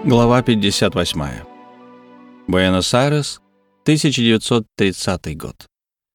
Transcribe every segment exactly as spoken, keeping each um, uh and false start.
Глава пятьдесят восемь. Буэнос-Айрес, тысяча девятьсот тридцатый год.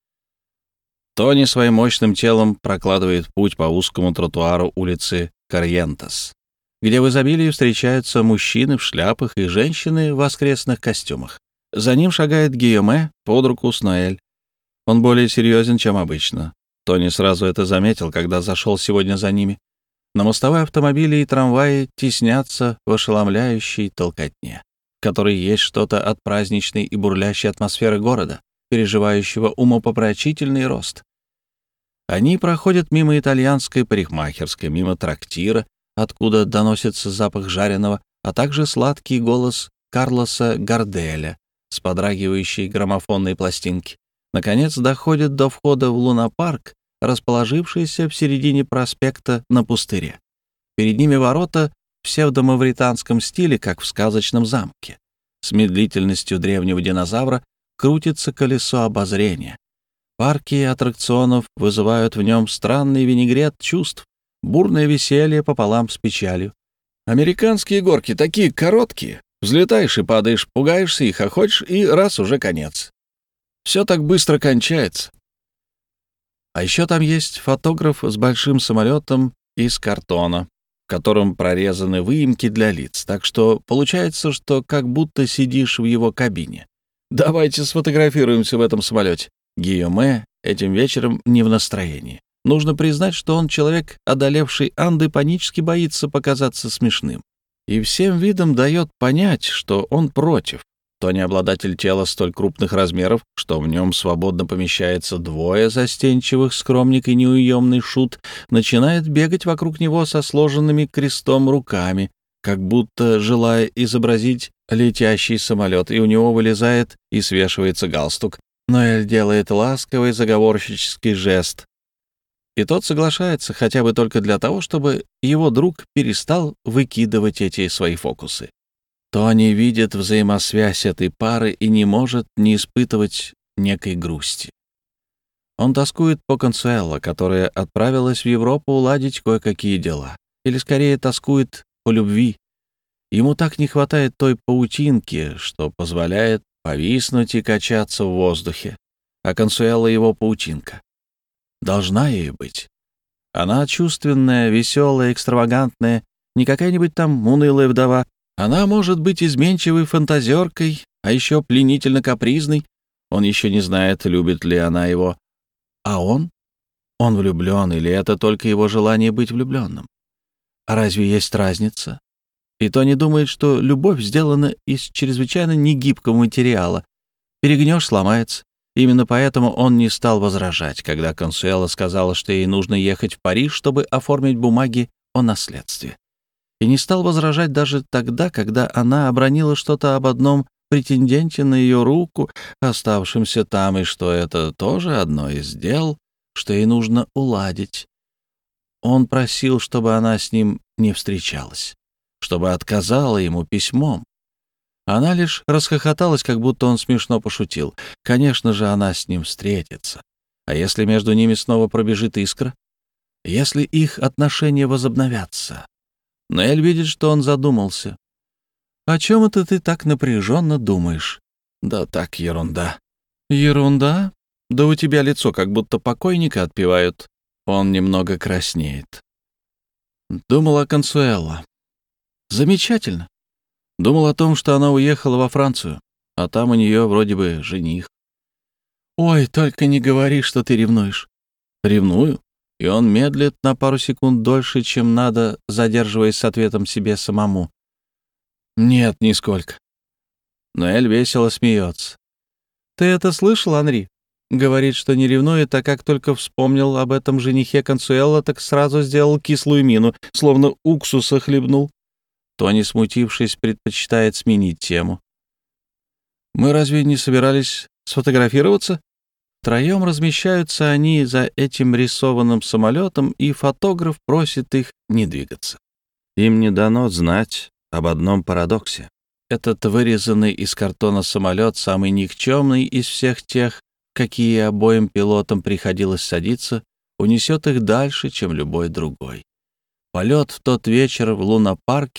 Тони своим мощным телом прокладывает путь по узкому тротуару улицы Корьентес, где в изобилии встречаются мужчины в шляпах и женщины в воскресных костюмах. За ним шагает Гийоме под руку с Ноэль. Он более серьезен, чем обычно. Тони сразу это заметил, когда зашел сегодня за ними. На мостовой автомобили и трамваи теснятся в ошеломляющей толкотне, в которой есть что-то от праздничной и бурлящей атмосферы города, переживающего умопомрачительный рост. Они проходят мимо итальянской парикмахерской, мимо трактира, откуда доносится запах жареного, а также сладкий голос Карлоса Гарделя с подрагивающей граммофонной пластинки. Наконец доходят до входа в лунопарк, расположившийся в середине проспекта на пустыре. Перед ними ворота в псевдомавританском стиле, как в сказочном замке. С медлительностью древнего динозавра крутится колесо обозрения. Парки аттракционов вызывают в нем странный винегрет чувств, бурное веселье пополам с печалью. Американские горки такие короткие. Взлетаешь и падаешь, пугаешься и хохочешь, и раз уже конец. Все так быстро кончается. А еще там есть фотограф с большим самолетом из картона, в котором прорезаны выемки для лиц, так что получается, что как будто сидишь в его кабине. Давайте сфотографируемся в этом самолете. Гийоме этим вечером не в настроении. Нужно признать, что он человек, одолевший Анды, панически боится показаться смешным. И всем видом дает понять, что он против. Тони — обладатель тела столь крупных размеров, что в нем свободно помещается двое застенчивых, скромник и неуемный шут, начинает бегать вокруг него со сложенными крестом руками, как будто желая изобразить летящий самолет, и у него вылезает и свешивается галстук. Ноэль делает ласковый заговорщический жест, и тот соглашается хотя бы только для того, чтобы его друг перестал выкидывать эти свои фокусы. Тони видит взаимосвязь этой пары и не может не испытывать некой грусти. Он тоскует по Консуэло, которая отправилась в Европу уладить кое-какие дела. Или, скорее, тоскует по любви. Ему так не хватает той паутинки, что позволяет повиснуть и качаться в воздухе. А Консуэло — его паутинка. Должна ею быть. Она чувственная, веселая, экстравагантная, не какая-нибудь там унылая вдова. Она может быть изменчивой фантазеркой, а еще пленительно капризной. Он еще не знает, любит ли она его. А он? Он влюблен, или это только его желание быть влюбленным? А разве есть разница? И Тони думает, что любовь сделана из чрезвычайно негибкого материала. Перегнешь — сломается. Именно поэтому он не стал возражать, когда Консуэло сказала, что ей нужно ехать в Париж, чтобы оформить бумаги о наследстве. И не стал возражать даже тогда, когда она обронила что-то об одном претенденте на ее руку, оставшемся там, и что это тоже одно из дел, что ей нужно уладить. Он просил, чтобы она с ним не встречалась, чтобы отказала ему письмом. Она лишь расхохоталась, как будто он смешно пошутил. Конечно же, она с ним встретится. А если между ними снова пробежит искра? Если их отношения возобновятся? Ноэль видит, что он задумался. «О чем это ты так напряженно думаешь?» «Да так, ерунда». «Ерунда? Да у тебя лицо, как будто покойника отпевают». Он немного краснеет. Думал о Консуэло. Замечательно. Думал о том, что она уехала во Францию, а там у нее вроде бы жених. «Ой, только не говори, что ты ревнуешь». «Ревную?» И он медлит на пару секунд дольше, чем надо, задерживаясь с ответом себе самому. «Нет, нисколько». Ноэль весело смеется. «Ты это слышал, Анри?» Говорит, что не ревнует, а как только вспомнил об этом женихе Консуэло, так сразу сделал кислую мину, словно уксуса хлебнул. Тони, смутившись, предпочитает сменить тему. «Мы разве не собирались сфотографироваться?» Втроем размещаются они за этим рисованным самолетом, и фотограф просит их не двигаться. Им не дано знать об одном парадоксе. Этот вырезанный из картона самолет, самый никчемный из всех тех, какие обоим пилотам приходилось садиться, унесет их дальше, чем любой другой. Полет в тот вечер в лунопарке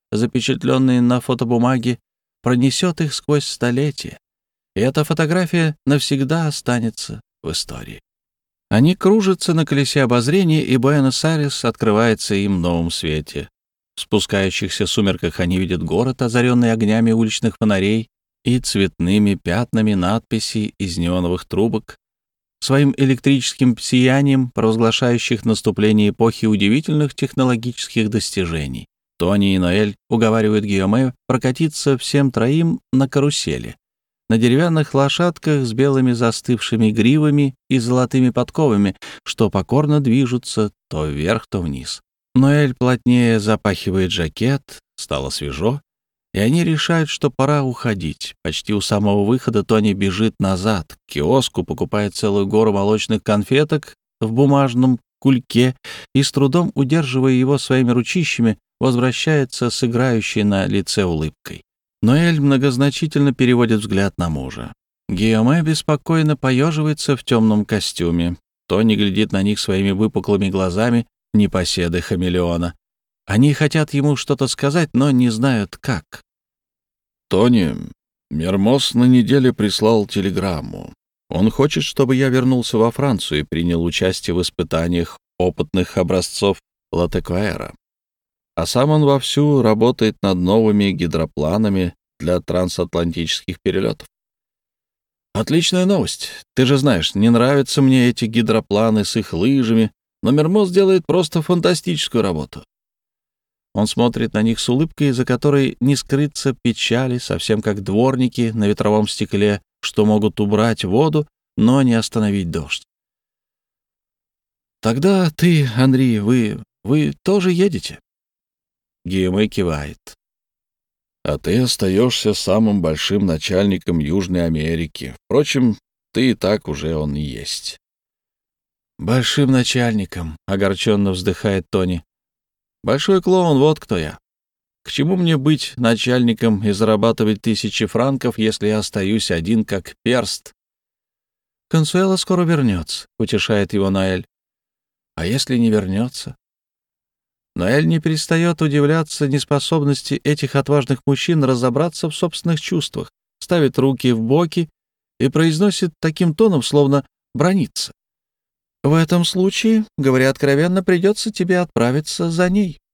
запечатленные на фотобумаге, пронесет их сквозь столетия, и эта фотография навсегда останется в истории. Они кружатся на колесе обозрения, и Буэнос-Айрес открывается им в новом свете. В спускающихся сумерках они видят город, озаренный огнями уличных фонарей и цветными пятнами надписей из неоновых трубок, своим электрическим сиянием, провозглашающих наступление эпохи удивительных технологических достижений. Тони и Ноэль уговаривают Гийоме прокатиться всем троим на карусели, на деревянных лошадках с белыми застывшими гривами и золотыми подковами, что покорно движутся то вверх, то вниз. Ноэль плотнее запахивает жакет, стало свежо, и они решают, что пора уходить. Почти у самого выхода Тони бежит назад, к киоску, покупает целую гору молочных конфеток в бумажном кульке и, с трудом удерживая его своими ручищами, возвращается с играющей на лице улыбкой. Ноэль многозначительно переводит взгляд на мужа. Гийоме беспокойно поеживается в темном костюме. Тони глядит на них своими выпуклыми глазами непоседы хамелеона. Они хотят ему что-то сказать, но не знают, как. «Тони, Мермоз на неделе прислал телеграмму. Он хочет, чтобы я вернулся во Францию и принял участие в испытаниях опытных образцов Латекваэра. А сам он вовсю работает над новыми гидропланами для трансатлантических перелетов. Отличная новость. Ты же знаешь, не нравятся мне эти гидропланы с их лыжами, но Мермоз делает просто фантастическую работу». Он смотрит на них с улыбкой, за которой не скрыться печали, совсем как дворники на ветровом стекле, что могут убрать воду, но не остановить дождь. «Тогда ты, Анри, вы... вы тоже едете?» Гийоме кивает. «А ты остаешься самым большим начальником Южной Америки. Впрочем, ты и так уже он и есть». «Большим начальником», — огорченно вздыхает Тони. «Большой клоун, вот кто я. К чему мне быть начальником и зарабатывать тысячи франков, если я остаюсь один как перст?» «Консуэла скоро вернется», — утешает его Ноэль. «А если не вернется?» Ноэль не перестает удивляться неспособности этих отважных мужчин разобраться в собственных чувствах, ставит руки в боки и произносит таким тоном, словно бранится. «В этом случае, говоря откровенно, придется тебе отправиться за ней».